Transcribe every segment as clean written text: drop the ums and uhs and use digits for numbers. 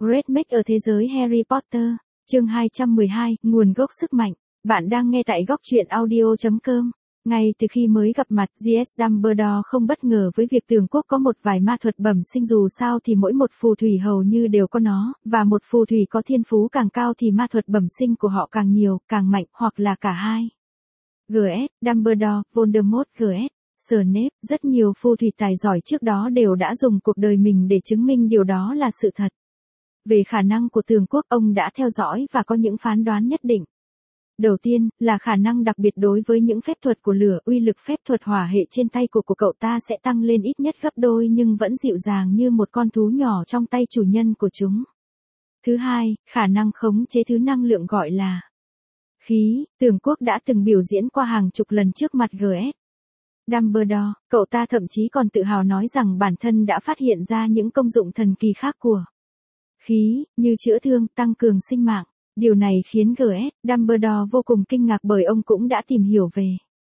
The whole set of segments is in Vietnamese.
Great Make ở thế giới Harry Potter, chương 212, nguồn gốc sức mạnh. Bạn đang nghe tại góc truyện audio.com. Ngay từ khi mới gặp mặt, J.S. Dumbledore không bất ngờ với việc Tường Quốc có một vài ma thuật bẩm sinh, dù sao thì mỗi một phù thủy hầu như đều có nó, và một phù thủy có thiên phú càng cao thì ma thuật bẩm sinh của họ càng nhiều, càng mạnh, hoặc là cả hai. G.S. Dumbledore, Voldemort, G.S. Snape, rất nhiều phù thủy tài giỏi trước đó đều đã dùng cuộc đời mình để chứng minh điều đó là sự thật. Về khả năng của Tường Quốc, ông đã theo dõi và có những phán đoán nhất định. Đầu tiên, là khả năng đặc biệt đối với những phép thuật của lửa, uy lực phép thuật hỏa hệ trên tay của cậu ta sẽ tăng lên ít nhất gấp đôi nhưng vẫn dịu dàng như một con thú nhỏ trong tay chủ nhân của chúng. Thứ hai, khả năng khống chế thứ năng lượng gọi là khí. Tường Quốc đã từng biểu diễn qua hàng chục lần trước mặt G.S. Dumbledore, cậu ta thậm chí còn tự hào nói rằng bản thân đã phát hiện ra những công dụng thần kỳ khác của khí, như chữa thương, tăng cường sinh mạng. Điều này khiến G.S. Dumbledore vô cùng kinh ngạc bởi ông cũng đã tìm hiểu về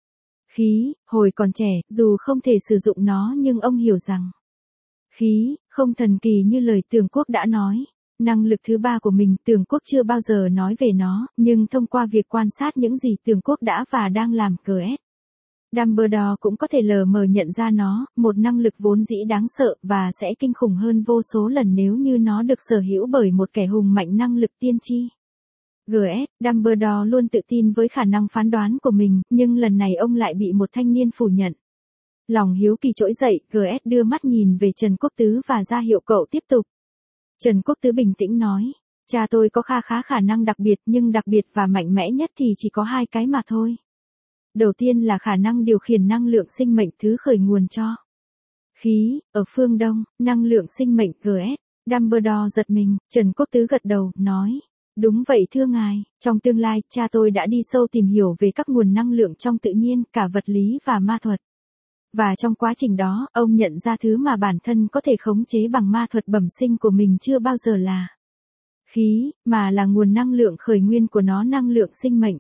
khí, hồi còn trẻ, dù không thể sử dụng nó nhưng ông hiểu rằng khí, không thần kỳ như lời Tường Quốc đã nói. Năng lực thứ ba của mình, Tường Quốc chưa bao giờ nói về nó, nhưng thông qua việc quan sát những gì Tường Quốc đã và đang làm, G.S. Dumbledore cũng có thể lờ mờ nhận ra nó, một năng lực vốn dĩ đáng sợ và sẽ kinh khủng hơn vô số lần nếu như nó được sở hữu bởi một kẻ hùng mạnh năng lực tiên tri. G.S. Dumbledore luôn tự tin với khả năng phán đoán của mình, nhưng lần này ông lại bị một thanh niên phủ nhận. Lòng hiếu kỳ trỗi dậy, G.S. đưa mắt nhìn về Trần Quốc Tứ và ra hiệu cậu tiếp tục. Trần Quốc Tứ bình tĩnh nói, cha tôi có khá năng đặc biệt, nhưng đặc biệt và mạnh mẽ nhất thì chỉ có hai cái mà thôi. Đầu tiên là khả năng điều khiển năng lượng sinh mệnh, thứ khởi nguồn cho khí, ở phương Đông, năng lượng sinh mệnh. G.S. Dumbledore giật mình, Trần Quốc Tứ gật đầu, nói, đúng vậy thưa ngài, trong tương lai, cha tôi đã đi sâu tìm hiểu về các nguồn năng lượng trong tự nhiên, cả vật lý và ma thuật. Và trong quá trình đó, ông nhận ra thứ mà bản thân có thể khống chế bằng ma thuật bẩm sinh của mình chưa bao giờ là khí, mà là nguồn năng lượng khởi nguyên của nó, năng lượng sinh mệnh.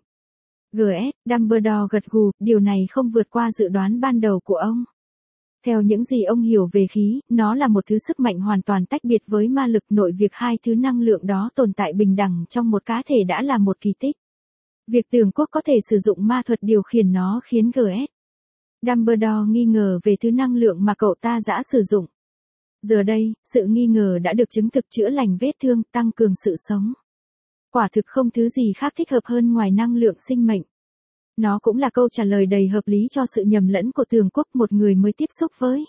G.S. Dumbledore gật gù, điều này không vượt qua dự đoán ban đầu của ông. Theo những gì ông hiểu về khí, nó là một thứ sức mạnh hoàn toàn tách biệt với ma lực, nội việc hai thứ năng lượng đó tồn tại bình đẳng trong một cá thể đã là một kỳ tích. Việc Tường Quốc có thể sử dụng ma thuật điều khiển nó khiến G.S. Dumbledore nghi ngờ về thứ năng lượng mà cậu ta đã sử dụng. Giờ đây, sự nghi ngờ đã được chứng thực, chữa lành vết thương, tăng cường sự sống. Quả thực không thứ gì khác thích hợp hơn ngoài năng lượng sinh mệnh. Nó cũng là câu trả lời đầy hợp lý cho sự nhầm lẫn của Tường Quốc, một người mới tiếp xúc với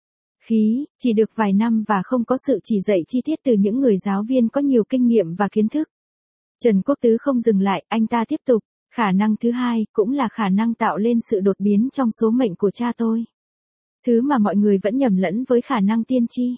khí, chỉ được vài năm và không có sự chỉ dạy chi tiết từ những người giáo viên có nhiều kinh nghiệm và kiến thức. Trần Quốc Tứ không dừng lại, anh ta tiếp tục, khả năng thứ hai, cũng là khả năng tạo lên sự đột biến trong số mệnh của cha tôi. Thứ mà mọi người vẫn nhầm lẫn với khả năng tiên tri.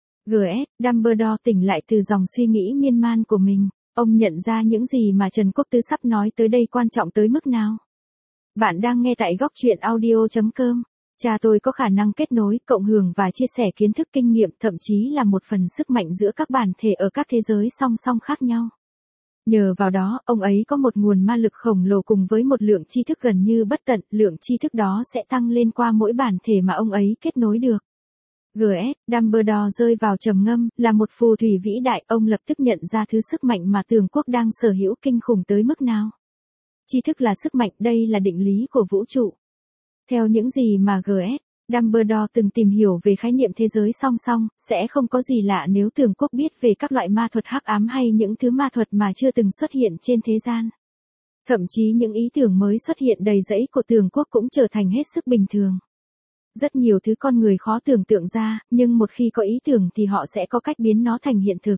G.S. Dumbledore tỉnh lại từ dòng suy nghĩ miên man của mình. Ông nhận ra những gì mà Trần Quốc Tứ sắp nói tới đây quan trọng tới mức nào. Bạn đang nghe tại góc truyện audio.com. Cha tôi có khả năng kết nối, cộng hưởng và chia sẻ kiến thức, kinh nghiệm, thậm chí là một phần sức mạnh giữa các bản thể ở các thế giới song song khác nhau. Nhờ vào đó, ông ấy có một nguồn ma lực khổng lồ cùng với một lượng tri thức gần như bất tận, lượng tri thức đó sẽ tăng lên qua mỗi bản thể mà ông ấy kết nối được. G.S. Dumbledore rơi vào trầm ngâm, là một phù thủy vĩ đại, ông lập tức nhận ra thứ sức mạnh mà Tường Quốc đang sở hữu kinh khủng tới mức nào. Tri thức là sức mạnh, đây là định lý của vũ trụ. Theo những gì mà G.S. Dumbledore từng tìm hiểu về khái niệm thế giới song song, sẽ không có gì lạ nếu Tường Quốc biết về các loại ma thuật hắc ám hay những thứ ma thuật mà chưa từng xuất hiện trên thế gian. Thậm chí những ý tưởng mới xuất hiện đầy rẫy của Tường Quốc cũng trở thành hết sức bình thường. Rất nhiều thứ con người khó tưởng tượng ra, nhưng một khi có ý tưởng thì họ sẽ có cách biến nó thành hiện thực.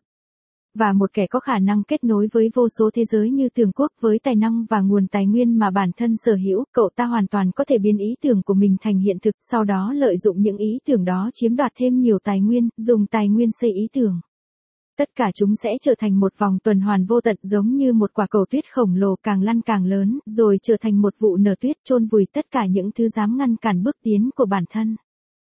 Và một kẻ có khả năng kết nối với vô số thế giới như Tường Quốc, với tài năng và nguồn tài nguyên mà bản thân sở hữu, cậu ta hoàn toàn có thể biến ý tưởng của mình thành hiện thực, sau đó lợi dụng những ý tưởng đó chiếm đoạt thêm nhiều tài nguyên, dùng tài nguyên xây ý tưởng. Tất cả chúng sẽ trở thành một vòng tuần hoàn vô tận, giống như một quả cầu tuyết khổng lồ càng lăn càng lớn, rồi trở thành một vụ nở tuyết chôn vùi tất cả những thứ dám ngăn cản bước tiến của bản thân.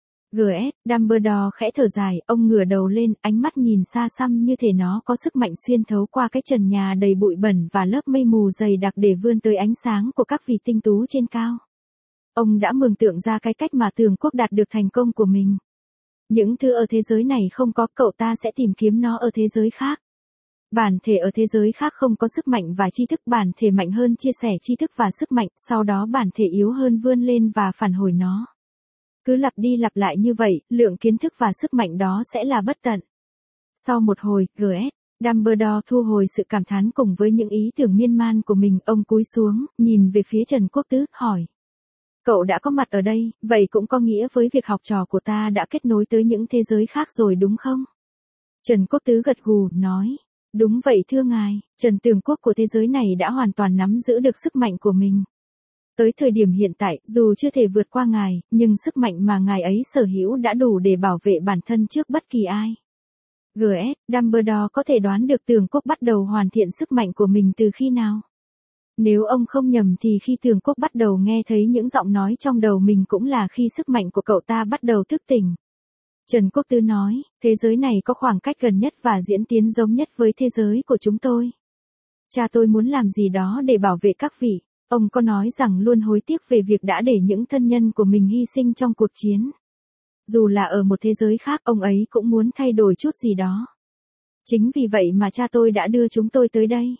G.S. Dumbledore khẽ thở dài, ông ngửa đầu lên, ánh mắt nhìn xa xăm như thể nó có sức mạnh xuyên thấu qua cái trần nhà đầy bụi bẩn và lớp mây mù dày đặc để vươn tới ánh sáng của các vì tinh tú trên cao. Ông đã mường tượng ra cái cách mà Tường Quốc đạt được thành công của mình. Những thứ ở thế giới này không có, cậu ta sẽ tìm kiếm nó ở thế giới khác. Bản thể ở thế giới khác không có sức mạnh và tri thức, bản thể mạnh hơn chia sẻ tri thức và sức mạnh, sau đó bản thể yếu hơn vươn lên và phản hồi nó. Cứ lặp đi lặp lại như vậy, lượng kiến thức và sức mạnh đó sẽ là bất tận. Sau một hồi, G.S. Dumbledore thu hồi sự cảm thán cùng với những ý tưởng miên man của mình, ông cúi xuống, nhìn về phía Trần Quốc Tứ, hỏi. Cậu đã có mặt ở đây, vậy cũng có nghĩa với việc học trò của ta đã kết nối tới những thế giới khác rồi đúng không? Trần Quốc Tứ gật gù, nói. Đúng vậy thưa ngài, Trần Tường Quốc của thế giới này đã hoàn toàn nắm giữ được sức mạnh của mình. Tới thời điểm hiện tại, dù chưa thể vượt qua ngài, nhưng sức mạnh mà ngài ấy sở hữu đã đủ để bảo vệ bản thân trước bất kỳ ai. G.S. Dumbledore có thể đoán được Tường Quốc bắt đầu hoàn thiện sức mạnh của mình từ khi nào? Nếu ông không nhầm thì khi Tường Quốc bắt đầu nghe thấy những giọng nói trong đầu mình cũng là khi sức mạnh của cậu ta bắt đầu thức tỉnh. Trần Quốc Tứ nói, thế giới này có khoảng cách gần nhất và diễn tiến giống nhất với thế giới của chúng tôi. Cha tôi muốn làm gì đó để bảo vệ các vị. Ông có nói rằng luôn hối tiếc về việc đã để những thân nhân của mình hy sinh trong cuộc chiến. Dù là ở một thế giới khác, ông ấy cũng muốn thay đổi chút gì đó. Chính vì vậy mà cha tôi đã đưa chúng tôi tới đây.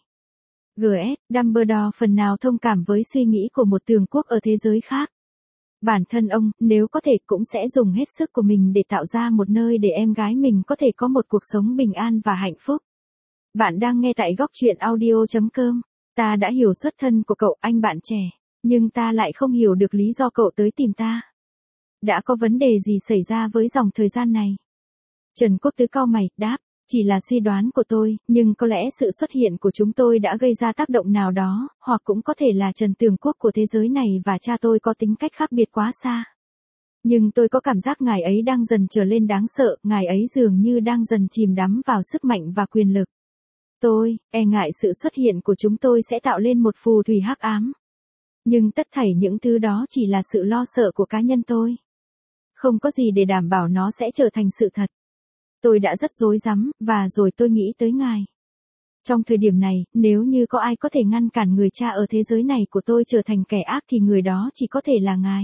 G.S. Dumbledore phần nào thông cảm với suy nghĩ của một Tường Quốc ở thế giới khác. Bản thân ông, nếu có thể cũng sẽ dùng hết sức của mình để tạo ra một nơi để em gái mình có thể có một cuộc sống bình an và hạnh phúc. Bạn đang nghe tại góc truyện audio.com. Ta đã hiểu xuất thân của cậu, anh bạn trẻ, nhưng ta lại không hiểu được lý do cậu tới tìm ta. Đã có vấn đề gì xảy ra với dòng thời gian này? Trần Quốc Tứ cau mày, đáp, chỉ là suy đoán của tôi, nhưng có lẽ sự xuất hiện của chúng tôi đã gây ra tác động nào đó, hoặc cũng có thể là Trần Tường Quốc của thế giới này và cha tôi có tính cách khác biệt quá xa. Nhưng tôi có cảm giác ngài ấy đang dần trở lên đáng sợ, ngài ấy dường như đang dần chìm đắm vào sức mạnh và quyền lực. Tôi e ngại sự xuất hiện của chúng tôi sẽ tạo lên một phù thủy hắc ám. Nhưng tất thảy những thứ đó chỉ là sự lo sợ của cá nhân tôi. Không có gì để đảm bảo nó sẽ trở thành sự thật. Tôi đã rất rối rắm, và rồi tôi nghĩ tới ngài. Trong thời điểm này, nếu như có ai có thể ngăn cản người cha ở thế giới này của tôi trở thành kẻ ác thì người đó chỉ có thể là ngài.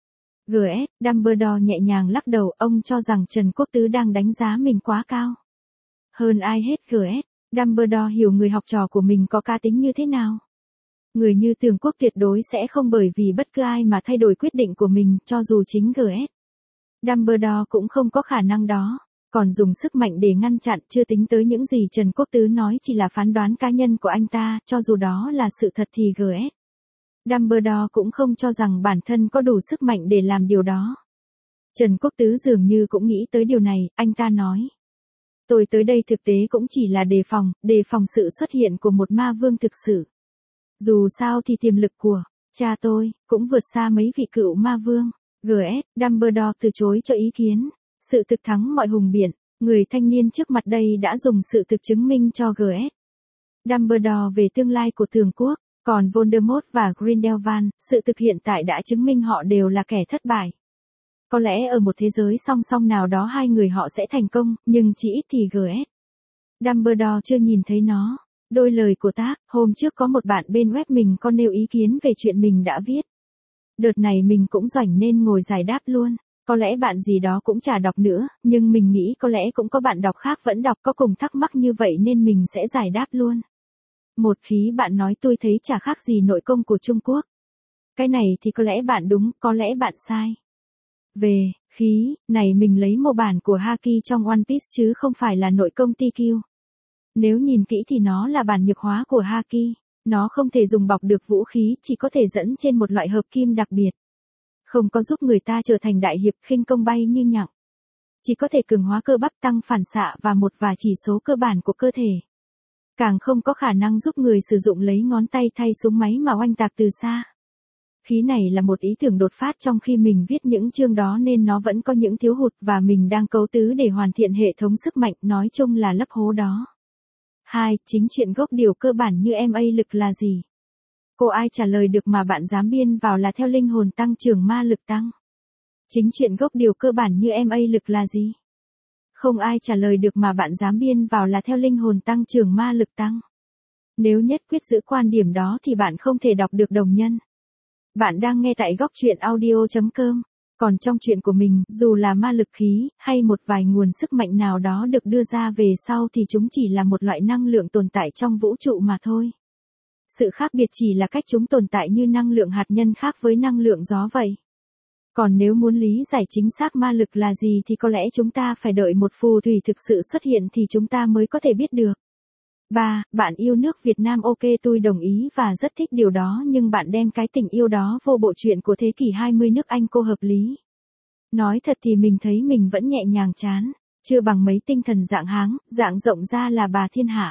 G.S. Dumbledore nhẹ nhàng lắc đầu, ông cho rằng Trần Quốc Tứ đang đánh giá mình quá cao. Hơn ai hết G.S. Dumbledore hiểu người học trò của mình có cá tính như thế nào. Người như Tường Quốc tuyệt đối sẽ không bởi vì bất cứ ai mà thay đổi quyết định của mình, cho dù chính G.S. Dumbledore cũng không có khả năng đó. Còn dùng sức mạnh để ngăn chặn, chưa tính tới những gì Trần Quốc Tứ nói chỉ là phán đoán cá nhân của anh ta, cho dù đó là sự thật thì G.S. Dumbledore cũng không cho rằng bản thân có đủ sức mạnh để làm điều đó. Trần Quốc Tứ dường như cũng nghĩ tới điều này, anh ta nói. Tôi tới đây thực tế cũng chỉ là đề phòng sự xuất hiện của một ma vương thực sự. Dù sao thì tiềm lực của cha tôi cũng vượt xa mấy vị cựu ma vương. G.S. Dumbledore từ chối cho ý kiến. Sự thực thắng mọi hùng biện, người thanh niên trước mặt đây đã dùng sự thực chứng minh cho G.S. Dumbledore về tương lai của Tường Quốc, còn Voldemort và Grindelwald, sự thực hiện tại đã chứng minh họ đều là kẻ thất bại. Có lẽ ở một thế giới song song nào đó hai người họ sẽ thành công, nhưng chỉ ít thì G.S. Dumbledore chưa nhìn thấy nó. Đôi lời của tác, hôm trước có một bạn bên web mình có nêu ý kiến về chuyện mình đã viết. Đợt này mình cũng rảnh nên ngồi giải đáp luôn. Có lẽ bạn gì đó cũng chả đọc nữa, nhưng mình nghĩ có lẽ cũng có bạn đọc khác vẫn đọc có cùng thắc mắc như vậy nên mình sẽ giải đáp luôn. Một khí bạn nói tôi thấy chả khác gì nội công của Trung Quốc. Cái này thì có lẽ bạn đúng, có lẽ bạn sai. Về khí này mình lấy mô bản của Haki trong One Piece chứ không phải là nội công TQ. Nếu nhìn kỹ thì nó là bản nhược hóa của Haki. Nó không thể dùng bọc được vũ khí, chỉ có thể dẫn trên một loại hợp kim đặc biệt. Không có giúp người ta trở thành đại hiệp khinh công bay như nhặng. Chỉ có thể cường hóa cơ bắp tăng phản xạ và một vài chỉ số cơ bản của cơ thể. Càng không có khả năng giúp người sử dụng lấy ngón tay thay súng máy mà oanh tạc từ xa. Khí này là một ý tưởng đột phát trong khi mình viết những chương đó nên nó vẫn có những thiếu hụt và mình đang cấu tứ để hoàn thiện hệ thống sức mạnh, nói chung là lấp hố đó. 2. Chính chuyện gốc điều cơ bản như MA lực là gì? Cô ai trả lời được mà bạn dám biên vào là theo linh hồn tăng trưởng ma lực tăng. Chính chuyện gốc điều cơ bản như MA lực là gì? Không ai trả lời được mà bạn dám biên vào là theo linh hồn tăng trưởng ma lực tăng. Nếu nhất quyết giữ quan điểm đó thì bạn không thể đọc được Đồng Nhân. Bạn đang nghe tại góc truyện audio.com. Còn trong chuyện của mình, dù là ma lực khí, hay một vài nguồn sức mạnh nào đó được đưa ra về sau thì chúng chỉ là một loại năng lượng tồn tại trong vũ trụ mà thôi. Sự khác biệt chỉ là cách chúng tồn tại như năng lượng hạt nhân khác với năng lượng gió vậy. Còn nếu muốn lý giải chính xác ma lực là gì thì có lẽ chúng ta phải đợi một phù thủy thực sự xuất hiện thì chúng ta mới có thể biết được. 3. Bạn yêu nước Việt Nam. Ok, tôi đồng ý và rất thích điều đó, nhưng bạn đem cái tình yêu đó vô bộ truyện của thế kỷ 20 nước Anh cô hợp lý. Nói thật thì mình thấy mình vẫn nhẹ nhàng chán, chưa bằng mấy tinh thần dạng Háng, dạng rộng ra là bà thiên hạ.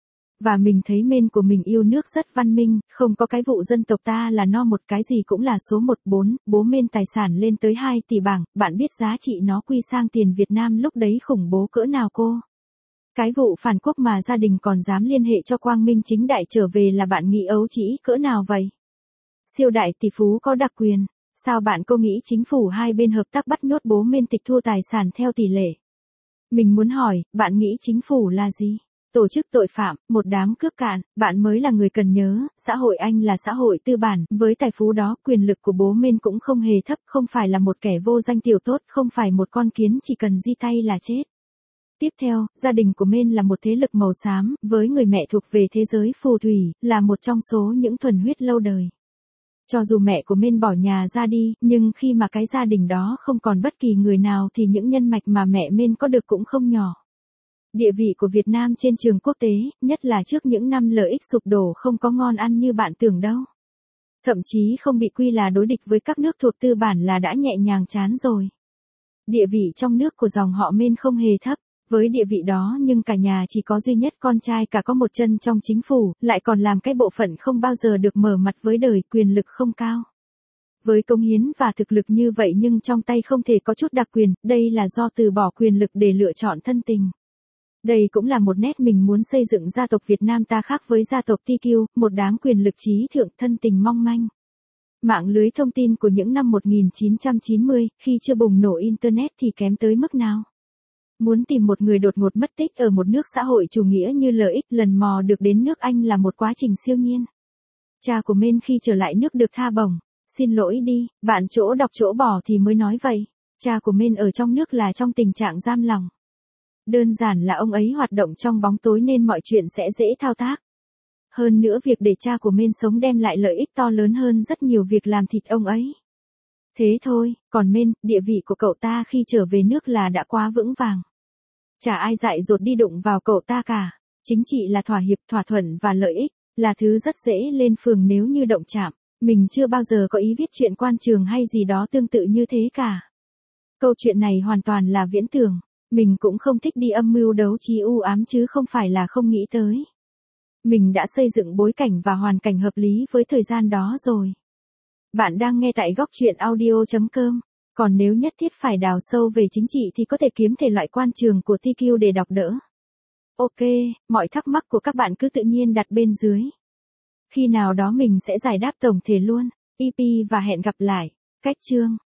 Và mình thấy men của mình yêu nước rất văn minh, không có cái vụ dân tộc ta là no một cái gì cũng là số 1. 4. Bố men tài sản lên tới 2 tỷ bảng, bạn biết giá trị nó quy sang tiền Việt Nam lúc đấy khủng bố cỡ nào cô? Cái vụ phản quốc mà gia đình còn dám liên hệ cho Quang Minh chính đại trở về là bạn nghĩ ấu trĩ cỡ nào vậy? Siêu đại tỷ phú có đặc quyền, sao bạn cô nghĩ chính phủ hai bên hợp tác bắt nhốt bố men tịch thu tài sản theo tỷ lệ? Mình muốn hỏi, bạn nghĩ chính phủ là gì? Tổ chức tội phạm, một đám cướp cạn, bạn mới là người cần nhớ, xã hội Anh là xã hội tư bản, với tài phú đó, quyền lực của bố men cũng không hề thấp, không phải là một kẻ vô danh tiểu tốt, không phải một con kiến chỉ cần di tay là chết. Tiếp theo, gia đình của men là một thế lực màu xám, với người mẹ thuộc về thế giới phù thủy, là một trong số những thuần huyết lâu đời. Cho dù mẹ của men bỏ nhà ra đi, nhưng khi mà cái gia đình đó không còn bất kỳ người nào thì những nhân mạch mà mẹ men có được cũng không nhỏ. Địa vị của Việt Nam trên trường quốc tế, nhất là trước những năm lợi ích sụp đổ không có ngon ăn như bạn tưởng đâu. Thậm chí không bị quy là đối địch với các nước thuộc tư bản là đã nhẹ nhàng chán rồi. Địa vị trong nước của dòng họ men không hề thấp. Với địa vị đó nhưng cả nhà chỉ có duy nhất con trai cả có một chân trong chính phủ, lại còn làm cái bộ phận không bao giờ được mở mặt với đời, quyền lực không cao. Với công hiến và thực lực như vậy nhưng trong tay không thể có chút đặc quyền, đây là do từ bỏ quyền lực để lựa chọn thân tình. Đây cũng là một nét mình muốn xây dựng gia tộc Việt Nam ta khác với gia tộc TQ, một đám quyền lực trí thượng thân tình mong manh. Mạng lưới thông tin của những năm 1990, khi chưa bùng nổ Internet thì kém tới mức nào? Muốn tìm một người đột ngột mất tích ở một nước xã hội chủ nghĩa như LX, lần mò được đến nước Anh là một quá trình siêu nhiên. Cha của men khi trở lại nước được tha bổng. Xin lỗi đi, bạn chỗ đọc chỗ bỏ thì mới nói vậy. Cha của men ở trong nước là trong tình trạng giam lỏng. Đơn giản là ông ấy hoạt động trong bóng tối nên mọi chuyện sẽ dễ thao tác. Hơn nữa việc để cha của men sống đem lại lợi ích to lớn hơn rất nhiều việc làm thịt ông ấy. Thế thôi, còn men, địa vị của cậu ta khi trở về nước là đã quá vững vàng. Chả ai dại dột đi đụng vào cậu ta cả. Chính trị là thỏa hiệp, thỏa thuận và lợi ích, là thứ rất dễ lên phường nếu như động chạm. Mình chưa bao giờ có ý viết chuyện quan trường hay gì đó tương tự như thế cả. Câu chuyện này hoàn toàn là viễn tưởng. Mình cũng không thích đi âm mưu đấu trí u ám chứ không phải là không nghĩ tới. Mình đã xây dựng bối cảnh và hoàn cảnh hợp lý với thời gian đó rồi. Bạn đang nghe tại góc truyện audio.com. Còn nếu nhất thiết phải đào sâu về chính trị thì có thể kiếm thể loại quan trường của TQ để đọc đỡ. Ok, mọi thắc mắc của các bạn cứ tự nhiên đặt bên dưới. Khi nào đó mình sẽ giải đáp tổng thể luôn. EP và hẹn gặp lại. Cách chương